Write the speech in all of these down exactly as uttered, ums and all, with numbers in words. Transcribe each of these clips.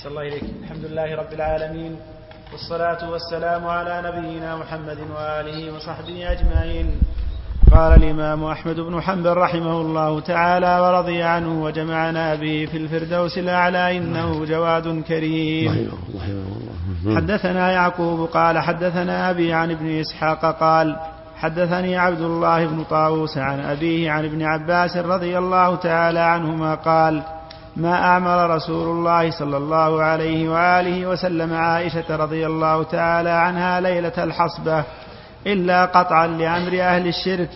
صلى الله إليك. الحمد لله رب العالمين، والصلاة والسلام على نبينا محمد وآله وصحبه أجمعين. قال الإمام أحمد بن حنبل رحمه الله تعالى ورضي عنه وجمعنا به في الفردوس الأعلى إنه جواد كريم. حدثنا يعقوب قال حدثنا أبي عن ابن إسحاق قال حدثني عبد الله بن طاووس عن أبيه عن ابن عباس رضي الله تعالى عنهما قال ما أعمر رسول الله صلى الله عليه وآله وسلم عائشة رضي الله تعالى عنها ليلة الحصبة إلا قطعا لأمر أهل الشرك.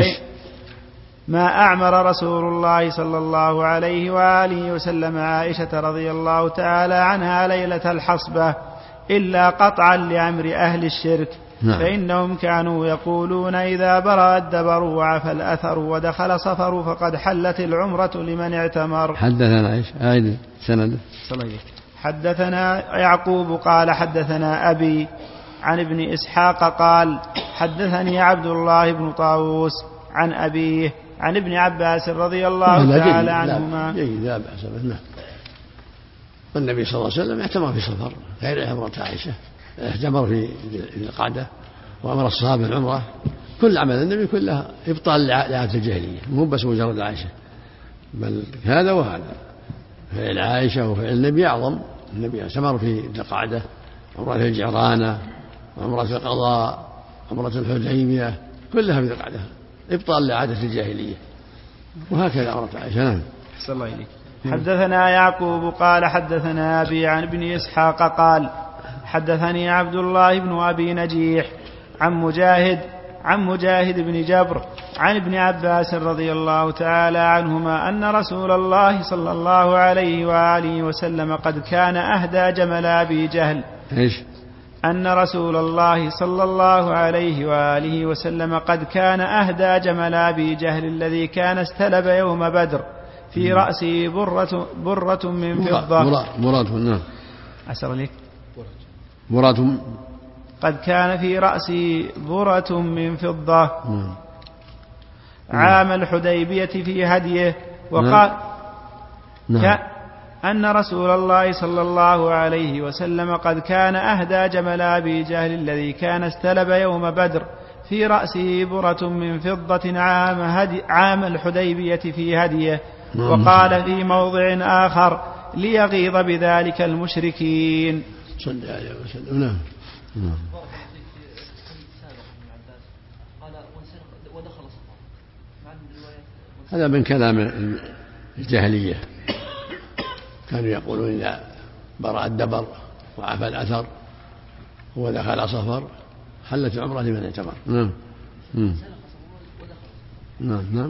ما أعمر رسول الله صلى الله عليه وآله وسلم عائشة رضي الله تعالى عنها ليلة الحصبة إلا قطعا لأمر أهل الشرك. نعم. فإنهم كانوا يقولون إذا برأ الدبر وعفى الأثر ودخل صفر فقد حلت العمرة لمن اعتمر. حدثنا ايش؟ آية سند. حدثنا يعقوب قال حدثنا أبي عن ابن إسحاق قال حدثني عبد الله بن طاووس عن أبيه عن ابن عباس رضي الله تعالى عنهما. جيد لا بأس به. والنبي صلى الله عليه وسلم اعتمر في صفر غير عمرة عائشة، اعتمر في القعدة وأمر الصحابة العمرة. كل عمل النبي كله إبطال لعادة الجاهلية، مو بس مجرد عائشة، بل هذا وهذا. فعل عائشة وفعل النبي أعظم. النبي اعتمر في القعدة، عمرة الجعرانة، عمرة القضاء، عمرة الحديبية، كلها في القعدة إبطال لعادة الجاهلية، وهكذا عمرة عائشة. نعم. صلى الله عليه. حدثنا يعقوب قال حدثنا أبي عن ابن إسحاق قال حدثني عبد الله بن أبي نجيح عن مجاهد عن مجاهد بن جبر عن ابن عباس رضي الله تعالى عنهما أن رسول الله صلى الله عليه وآله وسلم قد كان أهدى جمل أبي جهل. إيش؟ أن رسول الله صلى الله عليه وآله وسلم قد كان أهدى جمل أبي جهل الذي كان استلب يوم بدر في رأسه برة, برة من فضة. برة. نعم. أسر لك. برة. قد كان في رأسه برة من فضة عام الحديبية في هديه. وقال نعم. أن رسول الله صلى الله عليه وسلم قد كان أهدى جمل أبي جهل الذي كان استلب يوم بدر في رأسه برة من فضة عام, هدي عام الحديبية في هديه. وقال في موضع آخر ليغيظ بذلك المشركين. صلى عليه وسلم. نعم. هذا من كلام الجاهلية، كانوا يقولون إذا برأ الدبر وعفى الأثر ودخل صفر حلت العمرة لمن اعتمر. نعم. نعم. نعم.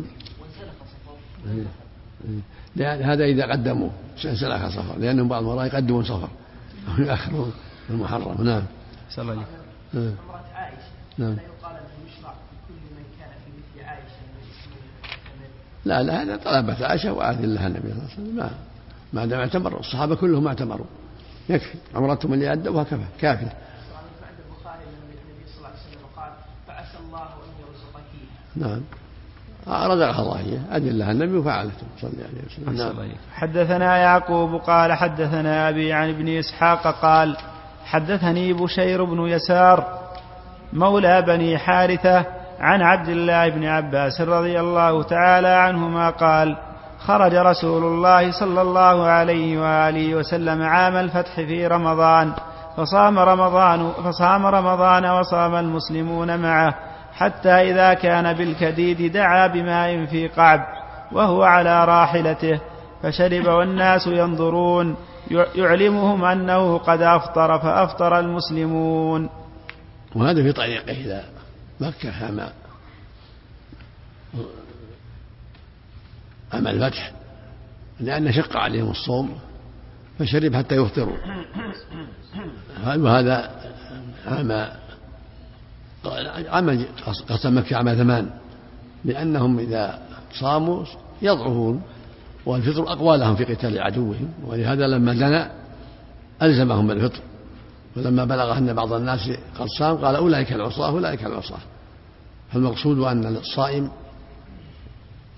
هذا إذا قدموا سلخ صفر، لأنهم بعض المرات يقدمون صفر أو يأخرون المحرم. نعم. صلى الله عليه وسلم. امرأة عائشة لا يقال أنه يشرع في كل من كان في مثل عائشة. لا لا هذا طلبت عائشة وآذن لها النبي صلى الله عليه وسلم. ما دام اعتمروا الصحابة كلهم اعتمروا، يكفي عمرتهم اللي أدوها كفى كافي. عند البخاري النبي صلى الله عليه وسلم قال فعسى الله أن يرزقك. نعم. رزقها الله إياه، أذن لها النبي وفعلته صلى الله عليه وسلم. نعم. حدثنا يعقوب قال حدثنا أبي عن ابن إسحاق قال حدثني بشير بن يسار مولى بني حارثة عن عبد الله بن عباس رضي الله تعالى عنهما قال خرج رسول الله صلى الله عليه وآله وسلم عام الفتح في رمضان فصام رمضان, فصام رمضان وصام المسلمون معه حتى إذا كان بالكديد دعا بماء في قعب وهو على راحلته فشرب والناس ينظرون يعلمهم أنه قد أفطر فأفطر المسلمون. وهذا في طريقه إلى مكة عام عام الفتح، لأن شق عليهم الصوم فشرب حتى يفطروا. وهذا عام عام قسم مكة عام ثمان، لأنهم إذا صاموا يضعفون والفطر أقوى لهم في قتال عدوهم، ولهذا لما دنا ألزمهم بالفطر. ولما بلغ أن بعض الناس قد صام قال أولئك العصاة أولئك العصاة. فالمقصود أن الصائم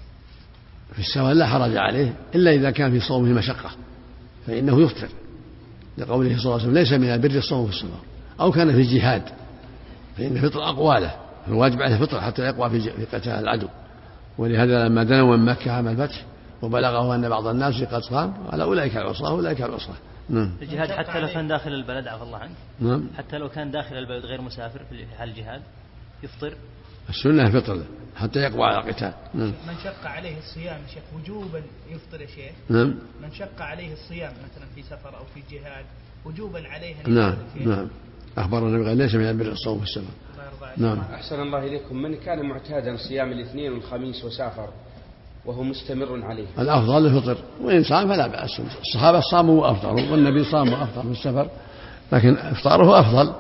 في السفر لا حرج عليه إلا إذا كان في صومه مشقة فإنه يفطر لقوله صلى الله عليه وسلم ليس من البر الصوم في السفر، أو كان في الجهاد فإن الفطر أقوى له، الواجب عليه الفطر حتى يقوى في قتال العدو. ولهذا لما دنوا من مكة عام الفتح وبلغه أن بعض الناس قد صام قال أولئك العصاة أولئك العصاة. نعم. الجهاد حتى لو كان داخل البلد عفى الله عنك. نعم. حتى لو كان داخل البلد غير مسافر في حال الجهاد يفطر. السنة الفطر له حتى يقوى على القتال. نعم. من شق عليه الصيام شيخ وجوبا يفطر يا شيخ. نعم. من شق عليه الصيام مثلا في سفر أو في جهاد وجوبا عليه. نعم نعم. أخبر النبي قال ليس من البر الصوم في السفر. نعم. أحسن الله إليكم، من كان معتادا صيام الاثنين والخميس وسافر وهو مستمر عليه الأفضل الفطر، وإن صام فلا بأس. الصحابة صاموا وأفطروا والنبي صام وأفطر في السفر، لكن إفطاره أفضل.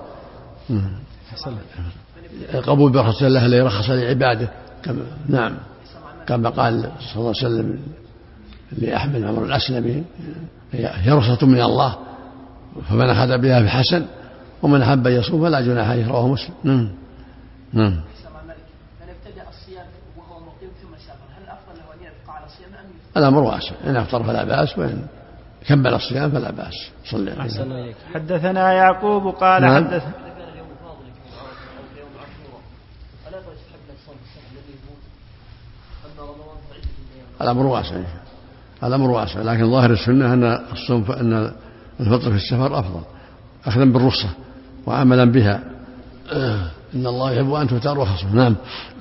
القبول برخص الله الذي رخص لعباده. نعم كما قال صلى الله عليه وسلم لأحمد عمر الأسلمي هي رخصة من الله فمن أخذ بها بحسن ومن أحب أن يصوم فلا جناح عليه، رواه مسلم. نعم نعم. من ابتدأ الصيام وهو مقيم ثم سافر هل الأفضل له أن يبقى على الصيام أم يفطر؟ الأمر واسع، إن أفطر فلا بأس وإن كمل الصيام فلا بأس. صلى الله عليه وسلم. حدثنا يعقوب قال نعم. حدث الأمر واسع، الأمر واسع، لكن ظاهر السنة أن الصوم أن الفطر في السفر أفضل أخذا بالرخصة وعملا بها. إن الله يحب أن تؤتى رخصه. نعم.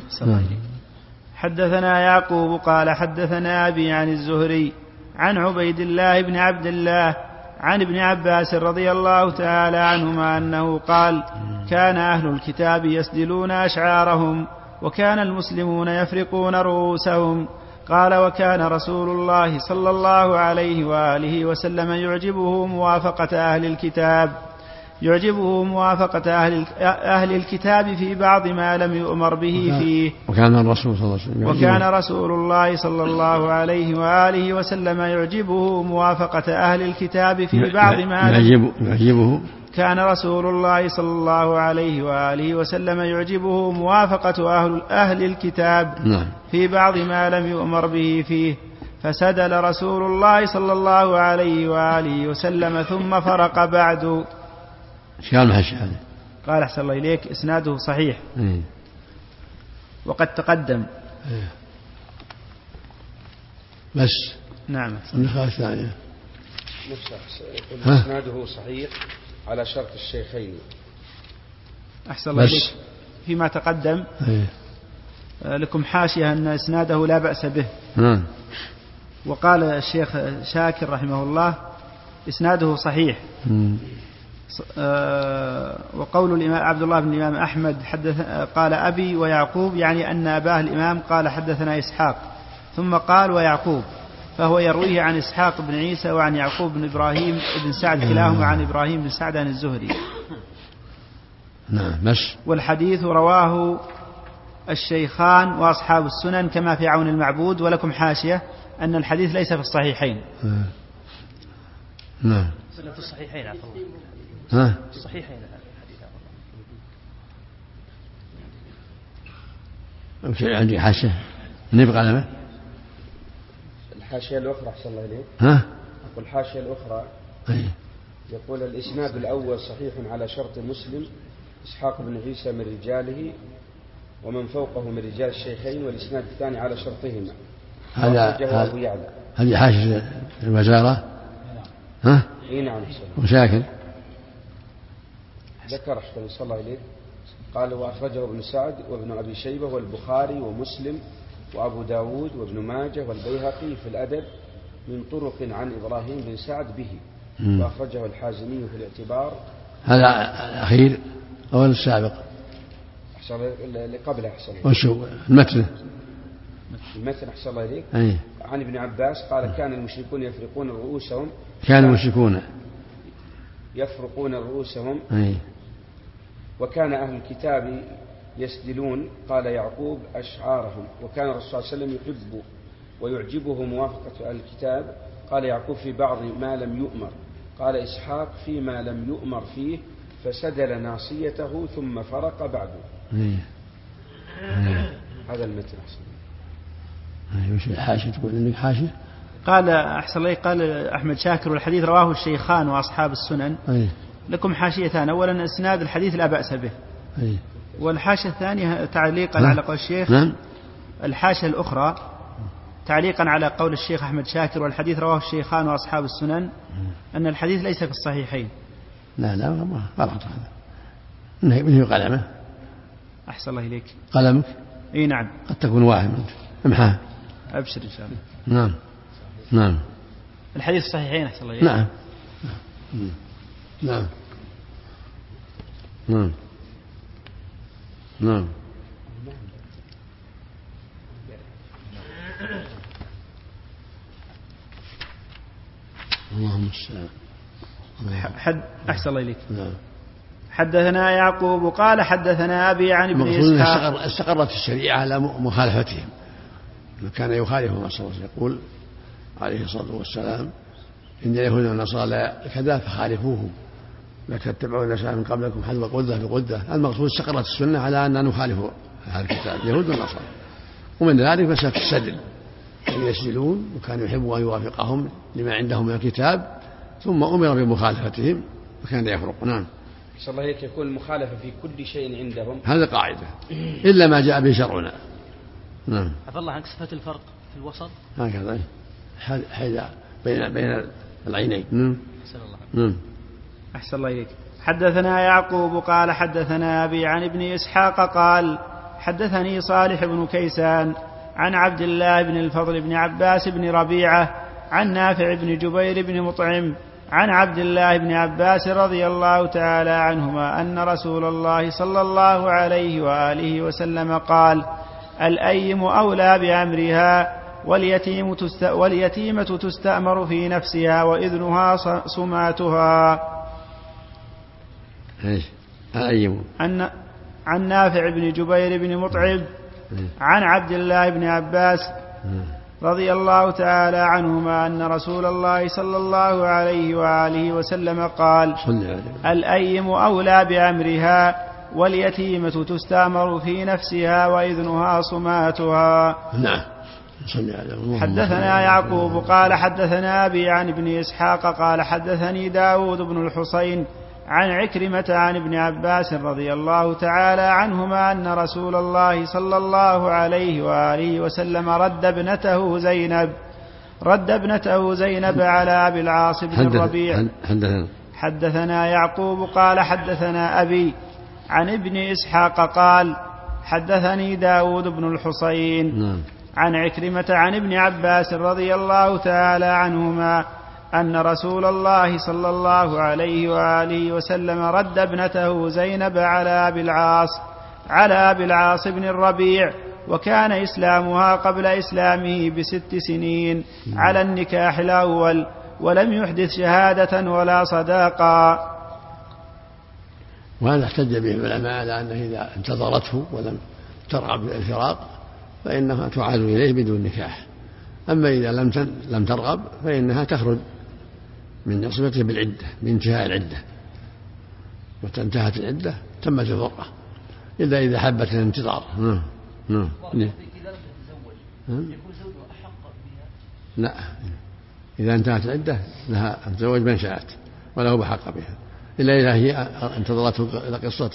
حدثنا يعقوب قال حدثنا أبي عن الزهري عن عبيد الله بن عبد الله عن ابن عباس رضي الله تعالى عنهما أنه قال كان أهل الكتاب يسدلون أشعارهم وكان المسلمون يفرقون رؤوسهم. قال وكان رسول الله صلى الله عليه وآله وسلم يعجبه موافقة أهل الكتاب يعجبه موافقة أهل, أهل الكتاب في بعض ما لم يؤمر به فيه. وكان الرسول صلى الله عليه وسلم وكان رسول الله صلى الله عليه وآله وسلم يعجبه موافقة أهل الكتاب في بعض ما لم يعجبه كان رسول الله صلى الله عليه وآله وسلم يعجبه موافقة أهل, أهل الكتاب في بعض ما لم يؤمر به فيه. فسدل رسول الله صلى الله عليه وآله وسلم ثم فرق بعد. شال محش هذا. قال أحسن الله إليك إسناده صحيح. إيه. وقد تقدم. إيه. بس. نعم. النسخة الثانية. إسناده صحيح على شرط الشيخين. أحسن الله إليك فيما تقدم. إيه. لكم حاشية أن إسناده لا بأس به. نعم. وقال الشيخ شاكر رحمه الله إسناده صحيح. مم. وقول الإمام عبد الله بن الإمام أحمد حدث قال أبي ويعقوب يعني أن أباه الإمام قال حدثنا إسحاق ثم قال ويعقوب، فهو يرويه عن إسحاق بن عيسى وعن يعقوب بن إبراهيم بن سعد كلاهما عن إبراهيم بن سعد عن الزهري. نعم. بس. والحديث رواه الشيخان وأصحاب السنن كما في عون المعبود. ولكم حاشية أن الحديث ليس في الصحيحين. نعم. في الصحيحين عفوا الله. ها؟ الصحيحين الحديث شيء عندي حاشية نبقى على ما الحاشية الأخرى أحسن الله إليك. ها؟ أقول الحاشية الأخرى. أي. يقول الإسناد الأول صحيح على شرط مسلم إسحاق بن عيسى من رجاله ومن فوقه من رجال الشيخين، والإسناد الثاني على شرطهما. هذا هذه حاشية الوزارة. ها؟ إيه نعم. وشاكر ذكر أحسن صلى الله إليه قال وأخرجه ابن سعد وابن أبي شيبة والبخاري ومسلم وأبو داود وابن ماجه والبيهقي في الأدب من طرق عن إبراهيم بن سعد به. م. وأخرجه الحازمي في الاعتبار. هذا الأخير أو السابق؟ اللي قبله أحسن الله. وشو المتن؟ المتن أحسن الله إليك. أي. عن ابن عباس قال كان المشركون يفرقون رؤوسهم كان المشركون يفرقون رؤوسهم. أي. وكان أهل الكتاب يسدلون قال يعقوب أشعارهم. وكان الرسول صلى الله عليه وسلم يحب ويعجبه موافقة أهل الكتاب قال يعقوب في بعض ما لم يؤمر. قال إسحاق فيما لم يؤمر فيه فسدل ناصيته ثم فرق بعده. أي. أي. هذا المتن. أي. وش الحاشية تقول إنك حاشية قال أحسن الله قال أحمد شاكر والحديث رواه الشيخان وأصحاب السنن. أي. لكم حاشيتان، أولا إسناد الحديث لا بأس به. أي. والحاشية الثانية تعليقا على قول الشيخ. نعم. الحاشية الأخرى تعليقا على قول الشيخ أحمد شاكر والحديث رواه الشيخان وأصحاب السنن أن الحديث ليس في الصحيحين. لا لا ما غلط هذا. من هو قلمه؟ أحسن الله إليك. قلمك؟ إي نعم. قد تكون واهم أنت. امحاه. أبشر إن شاء الله. نعم. نعم. الحديث الصحيحين أحسن الله إليك. نعم. نعم. نعم. نعم. اللهم السلام. حد أحسن الله إليك. نعم. حدثنا يعقوب قال حدثنا أبي عن ابن إسحاق. استقرت الشريعة على مخالفتهم، كان يخالفهم صلى الله عليه وسلم، يقول عليه الصلاة والسلام إن اليهود والنصارى كذا فخالفوهم لا تتبعون الناس من قبلكم حذو قدة بقدة. المقصود استقرت السنة على أن نخالف أهل الكتاب اليهود والنصارى، ومن ذلك مسألة السدل، أن يسدلون وكانوا يحبوا أن يوافقهم لما عندهم من الكتاب، ثم أمر بمخالفتهم وكان يفرق. نعم. صلى الله عليه يكون المخالفة في كل شيء عندهم، هذا قاعدة إلا ما جاء به شرعنا. نعم. عفى الله عنك، صفة الفرق في الوسط هكذا حيث بين بين العينين. نعم. أحسن الله. نعم. أحسن الله إليك. حدثنا يعقوب قال حدثنا أبي عن ابن إسحاق قال حدثني صالح بن كيسان عن عبد الله بن الفضل بن عباس بن ربيعة عن نافع بن جبير بن مطعم عن عبد الله بن عباس رضي الله تعالى عنهما أن رسول الله صلى الله عليه وآله وسلم قال الأيم أولى بأمرها واليتيم تست... واليتيمة تستأمر في نفسها وإذنها صماتها. ايش الأيم؟ عن... عن نافع بن جبير بن مطعم عن عبد الله بن عباس رضي الله تعالى عنهما أن رسول الله صلى الله عليه وآله وسلم قال الأيم أولى بأمرها واليتيمة تستأمر في نفسها وإذنها صماتها. نعم. حدثنا يعقوب قال حدثنا أبي عن ابن إسحاق قال حدثني داود بن الحسين عن عكرمة عن ابن عباس رضي الله تعالى عنهما أن رسول الله صلى الله عليه وآله وسلم رد ابنته زينب رد ابنته زينب على أبي العاص بن الربيع. حدثنا. حدثنا يعقوب قال حدثنا أبي عن ابن إسحاق قال حدثني داود بن الحسين نعم. عن عكرمة عن ابن عباس رضي الله تعالى عنهما أن رسول الله صلى الله عليه وآله وسلم رد ابنته زينب على أبي العاص على أبي العاص بن الربيع وكان إسلامها قبل إسلامه بست سنين على النكاح الأول ولم يحدث شهادة ولا صداقا. وهذا احتج به العلماء على أنه إذا انتظرته ولم ترغب بالفراق فإنها تعاد إليه بدون نكاح، أما إذا لم لم ترغب فإنها تخرج من عصمته بالعدة بانتهاء العدة، متى انتهت العدة تمت الفرقة إلا إذا حبت الانتظار. نعم. نعم. إذا لم تتزوج يكون زوجها أحق بها؟ لا، إذا انتهت العدة لها أن تتزوج من شاءت وله بحق بها، إلا إذا هي انتظرته إلى قصة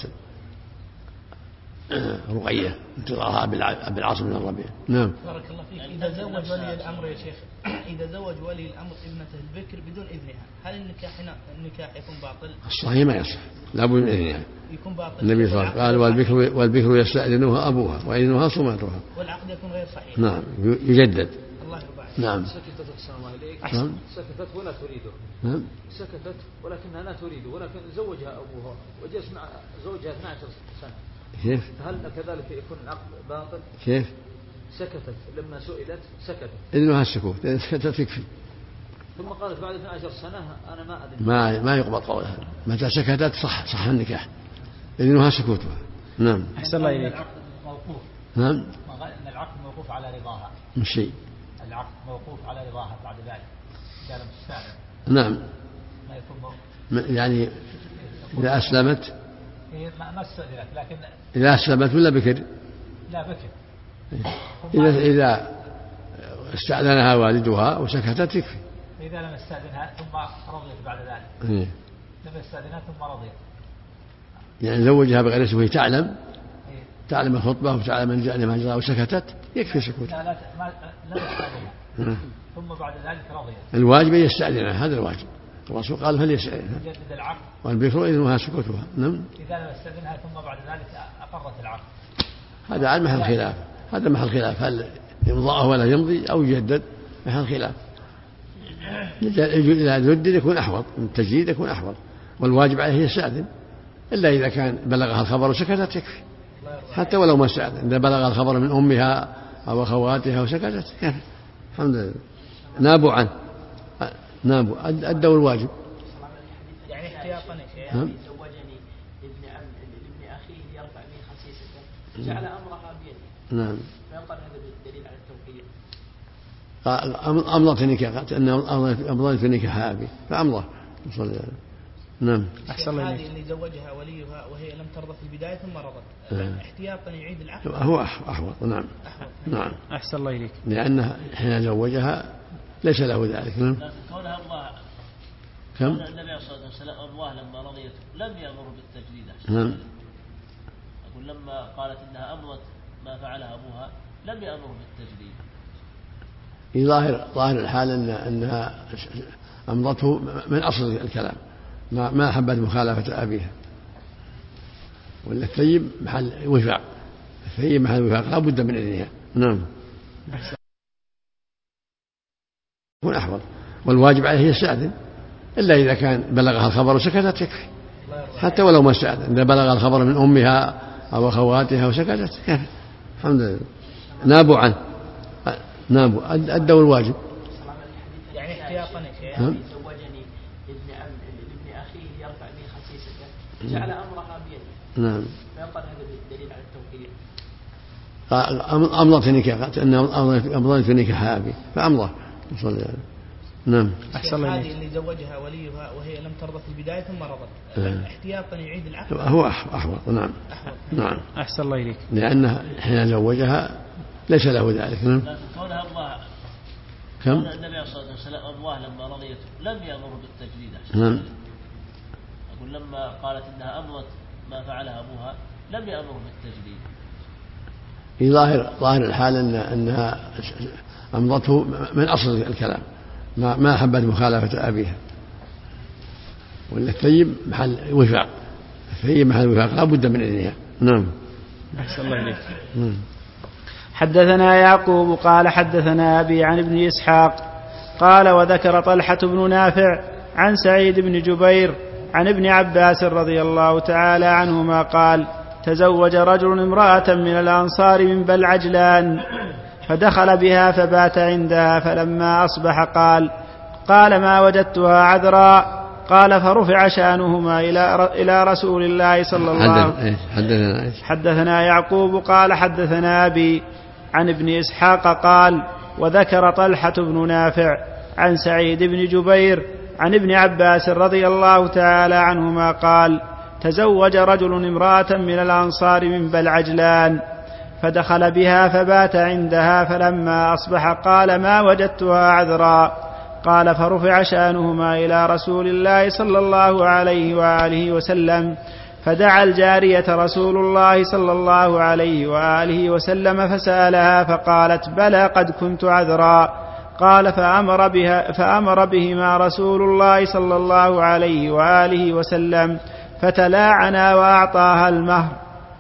رقية انتظارها بالعاص بن الربيع. نعم. بارك الله فيك. إذا زوج ولي الأمر يا شيخ إذا زوج ولي الأمر ابنته البكر بدون إذنها هل النكاح النكاح يكون باطل؟ الصحيح ما يصح، لا بد من إذنها. يكون باطل. النبي صلى الله عليه وسلم قال والبكر والبكر يستأذنها أبوها وإذنها صماتها. والعقد يكون غير صحيح. نعم يجدد. الله يرضى عليك. نعم. سكتت أحسن الله إليك. نعم. سكتت ولا تريده. نعم. سكتت ولكنها لا تريده ولكن زوجها أبوها وجلس مع زوجها اثنتي عشرة سنة. كيف؟ هل كذلك يكون العقد باطل؟ كيف؟ سكتت لما سئلت سكتت. إذنها السكوت، إذا سكتت تكفي. ثم قالت بعد اثنتي عشرة سنة أنا ما أدري. ما ما يقبل قولها، متى سكتت صح صح النكاح، إذنها سكوتها. نعم. أحسن الله إليك. العقد موقوف. نعم. أن العقد موقوف على رضاها. مش شيء. العقد موقوف على رضاها بعد ذلك. إذا لم تستأذن. نعم. ما يكون موقوف. يعني إذا أسلمت. ما ما استأذنت لكن. إذا أسلمت ولا بكر؟ لا بكر. إذا إذا استأذنها والدها وسكتت يكفي. إذا لم يستأذنها ثم رضيت بعد ذلك. إيه. لم يستأذنها ثم رضيت. يعني زوجها بغير اسمه تعلم تعلم الخطبة وتعلم الجأل ما جرى وسكتت يكفي سكوت. لا لا ما لم يستأذنها ثم بعد ذلك رضيت. الواجب يستأذنها، هذا الواجب. الرسول قال فليستأذنها. يجدد العقد. والبكر إذنها سكوتها. نعم. إذا لم يستأذنها ثم بعد ذلك أقرت العقد. هذا عن محل خلاف، هذا محل خلاف، هل يمضاه ولا يمضي أو يجدد، محل خلاف. إذا جدد يكون أحوط، التجديد يكون أحوط، والواجب عليه يستأذن، إلا إذا كان بلغها الخبر وسكتت يكفي، حتى ولو ما استأذن. إذا بلغ الخبر من أمها أو أخواتها وسكتت يعني الحمد لله، نابوا عنه، نابوا أدوا الواجب. يعني احتياطا يا شيخ زوجني ابن عم ابن أخيه يرفع به خسيسته جعل أمرها بيده. نعم. فيقال هذا بالدليل على التوقيع. أمضت النكاح، أمضت في نكاح أبي فأمضى. نعم. أحسن هذه اللي زوجها وليها وهي لم ترضى في البداية ثم رضت احتياطا يعيد العقد. هو أحوط. نعم. أحوط. نعم. أحسن الله إليك. لأنه حين زوجها ليس له ذلك. نعم. كونها الله كم؟ النبي صلى الله عليه وسلم الله لما رضيت لم يأمر بالتجديد. نعم. أقول لما قالت إنها أمضت ما فعلها أبوها لم يأمر بالتجديد. في ظاهر ظاهر الحال أن أنها أمضته من أصل الكلام، ما ما حبت مخالفة أبيها. ولا الثيب محل وفاق، الثيب محل وفاق لا بد من إذنها. نعم. يكون أحوط، والواجب عليه يستأذن، إلا إذا كان بلغها الخبر وسكتت يكفي، حتى ولو ما استأذن. إذا بلغ الخبر من أمها أو أخواتها وسكتت يكفي الحمد لله، نابوا عنه، نابوا أدوا الواجب. يعني احتياطا يا شيخ زوجني ابن عم ابن أخيه يرفع به خسيسته جعل أمرها بيده. نعم. فيقال هذا بالدليل على التوقيع. أمضت في نكاح، أمضت في نكاح أبي فأمضى. نعم. أحسن هذه اللي زوجها وليها وهي لم ترضى في البداية ثم رضت احتياطا يعيد العقد. هو أحوط. نعم. أحوط. نعم. أحسن الله إليك. لأنه حين زوجها ليس له ذلك. نعم. كونها الله كم؟ النبي صلى الله عليه وسلم الله لما رضيت لم يأمر بالتجديد. نعم. أقول لما قالت إنها أمضت ما فعلها أبوها لم يأمر بالتجديد. في ظاهر ظاهر الحال أن أنها أمضته من أصل الكلام، ما ما حبت مخالفة أبيها. ولا الثيب محل وفاق، الثيب محل وفاق لا بد من إذنها. نعم. أحسن الله إليك. حدثنا يعقوب قال حدثنا أبي عن ابن إسحاق قال وذكر طلحة بن نافع عن سعيد بن جبير عن ابن عباس رضي الله تعالى عنهما قال تزوج رجل امرأة من الأنصار من بل عجلان فدخل بها فبات عندها، فلما أصبح قال قال ما وجدتها عذرا، قال فرفع شأنهما إلى إلى رسول الله صلى الله عليه وسلم. حدثنا يعقوب قال حدثنا أبي عن ابن إسحاق قال وذكر طلحة بن نافع عن سعيد بن جبير عن ابن عباس رضي الله تعالى عنهما قال تزوج رجل امرأة من الأنصار من بل عجلان فدخل بها فبات عندها، فلما أصبح قال ما وجدتها عذرا، قال فرفع شأنهما إلى رسول الله صلى الله عليه وآله وسلم، فدعا الجارية رسول الله صلى الله عليه وآله وسلم فسألها فقالت بلى قد كنت عذرا، قال فأمر, بها فأمر بهما رسول الله صلى الله عليه وآله وسلم فتلاعنا وأعطاها المهر.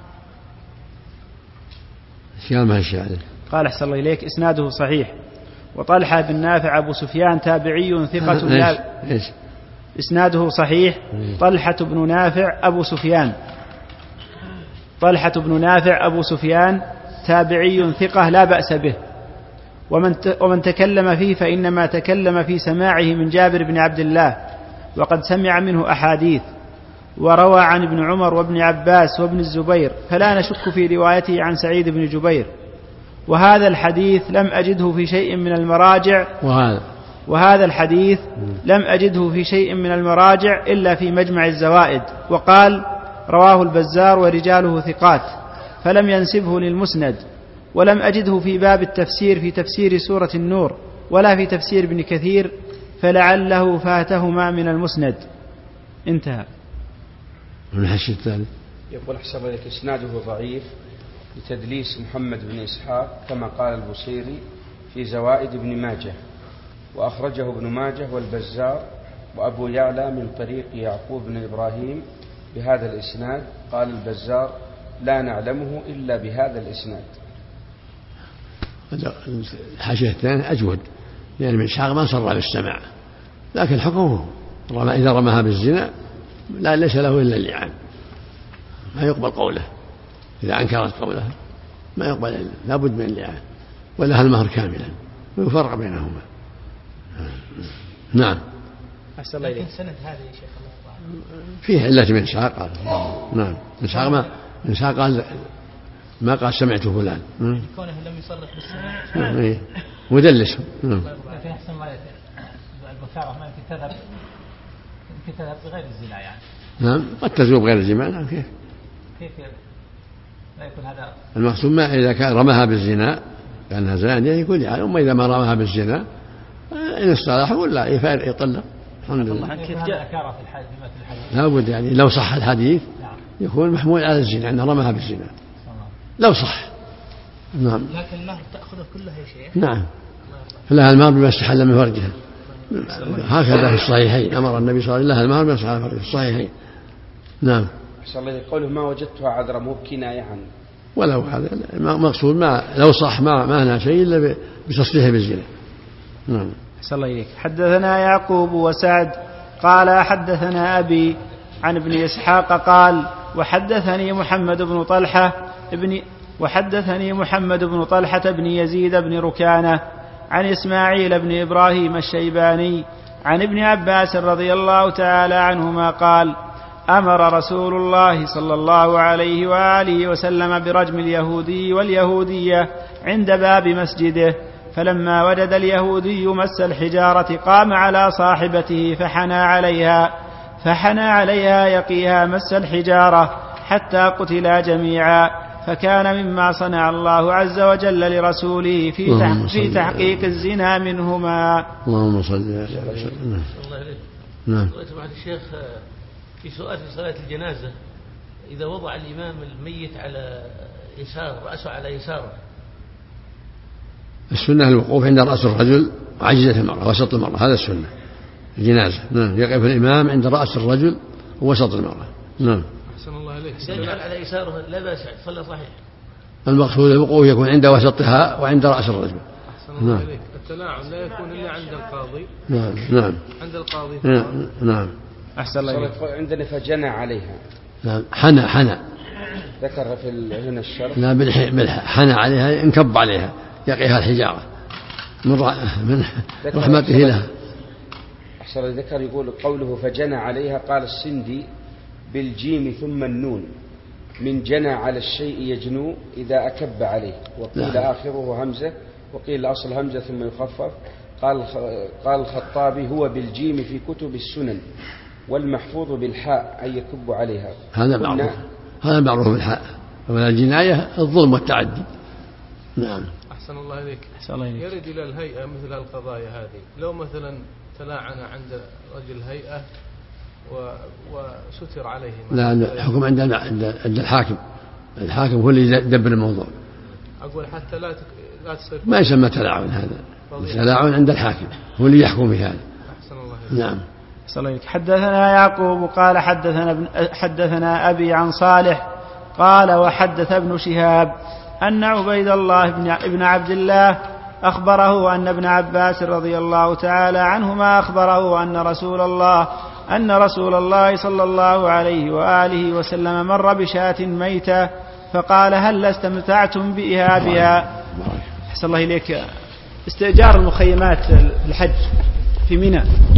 قال أحسن الله إليك إسناده صحيح. وطلحة بن نافع أبو سفيان تابعي ثقة لا إسناده صحيح. طلحة بن نافع أبو سفيان طلحة بن نافع أبو سفيان تابعي ثقة لا بأس به، ومن ومن تكلم فيه فإنما تكلم في سماعه من جابر بن عبد الله، وقد سمع منه أحاديث، وروى عن ابن عمر وابن عباس وابن الزبير، فلا نشك في روايته عن سعيد بن جبير. وهذا الحديث لم أجده في شيء من المراجع وهذا, وهذا الحديث لم أجده في شيء من المراجع إلا في مجمع الزوائد، وقال رواه البزار ورجاله ثقات، فلم ينسبه للمسند، ولم أجده في باب التفسير في تفسير سورة النور ولا في تفسير ابن كثير فلعله فاتهما من المسند. انتهى. الحش الثالث يقول أحسن لك إسناده ضعيف لتدليس محمد بن إسحاق كما قال البصيري في زوائد ابن ماجه، وأخرجه ابن ماجه والبزار وأبو يعلى من طريق يعقوب بن إبراهيم بهذا الإسناد. قال البزار لا نعلمه إلا بهذا الإسناد. الحاشية الثانية أجود لأن ابن إسحاق ما صرح بالسماع، لكن حكمه إذا رماها بالزنا لا ليس له إلا اللعان، ما يقبل قوله. إذا أنكرت قوله ما يقبل، لا بد من اللعان ولها المهر كاملا ويفرق بينهما. نعم. لكن سند هذا يا شيخ فيه علة من إسحاق قال. نعم. من إسحاق ما من إسحاق قال ما قال سمعت فلان. كونه لم يصرح بالسماع. إيه. مدلس. نعم. لكن أحسن ما البكارة ما يمكن تذهب يمكن تذهب بغير الزنا يعني. نعم. قد تزول بغير الزنا. نعم. كيف؟ كيف لا يكون هذا المقصود ما إذا كان رماها بالزنا كانها زانية يقول يعني، أما إذا ما رماها بالزنا إن استراح ولا يفارق يطلق. الحمد لله. كيف جاء كارة في الحديث في الحديث؟ لا بد يعني لو صح الحديث يكون محمول على الزنا أنه رماها بالزنا لو صح. نعم. لكن المهر تأخذه كلها يا شيخ. نعم. لها المهر بما استحل من فرجها، هكذا في الصحيحين أمر النبي صلى الله عليه وسلم لها المهر بما استحل من فرجها في الصحيحين. نعم. قوله ما وجدتها عذرا مو كناية عنه، ولو هذا مقصود ما لو صح ما معنى شيء إلا بتصريحه بالزنا. نعم. أحسن الله إليك. حدثنا يعقوب وسعد قال حدثنا أبي عن ابن إسحاق قال وحدثني محمد بن طلحة ابن وحدثني محمد بن طلحة بن يزيد بن ركانة عن إسماعيل بن إبراهيم الشيباني عن ابن عباس رضي الله تعالى عنهما قال أمر رسول الله صلى الله عليه وآله وسلم برجم اليهودي واليهودية عند باب مسجده، فلما وجد اليهودي مس الحجارة قام على صاحبته فحنى عليها فحنى عليها يقيها مس الحجارة حتى قتلا جميعا، فكان مما صنع الله عز وجل لرسوله في في تحقيق الزنا منهما. اللهم صل على وسلم. نعم. سمعت الشيخ في سؤال في صلاة الجنازة إذا وضع الإمام الميت على يسار رأسه على يساره، السنة الوقوف عند رأس الرجل وعجزة المرأة وسط المرأة، هذا السنة الجنازة. نعم. يقف الإمام عند رأس الرجل ووسط المرأة. نعم. أحسن الله عليك. يجعل على يساره لا بأس صلى صحيح. المقصود الوقوف يكون عند وسطها وعند رأس الرجل. أحسن الله عليك. التلاعن لا يكون إلا عند القاضي. نعم. نعم. عند القاضي. نعم. نعم. أحسن الله عليك. عندنا فجنى عليها. نعم. حنى حنى. ذكر في هنا الشرح. لا بالح حنى عليها انكب عليها يقيها الحجارة من من رحمته لها. أحسن ذكر يقول قوله فجنى عليها قال السندي بالجيم ثم النون من جنى على الشيء يجنو إذا أكب عليه، وقيل آخره همزة وقيل أصل همزة ثم يخفف. قال قال الخطابي هو بالجيم في كتب السنن والمحفوظ بالحاء أي يكب عليها. هذا معروف هذا معروف بالحاء، ولا الجناية الظلم والتعدي. نعم. أحسن الله إليك. أحسن الله إليك. يرد إلى الهيئة مثل القضايا هذه، لو مثلا تلاعن عند رجل هيئة وستر عليه. لا الحكم عند عند الحاكم، الحاكم هو اللي يدبر الموضوع. أقول حتى لا لا تصير ما يسمى تلاعن، هذا تلاعن عند الحاكم هو اللي يحكم في هذا. أحسن الله إليك. نعم. حدثنا يعقوب قال حدثنا حدثنا أبي عن صالح قال وحدث ابن شهاب أن عبيد الله بن عبد الله أخبره أن ابن عباس رضي الله تعالى عنهما أخبره أن رسول الله أن رسول الله صلى الله عليه وآله وسلم مر بشاة ميتة فقال هل استمتعتم بإهابها؟ أحسن الله إليك. استئجار المخيمات في الحج في منى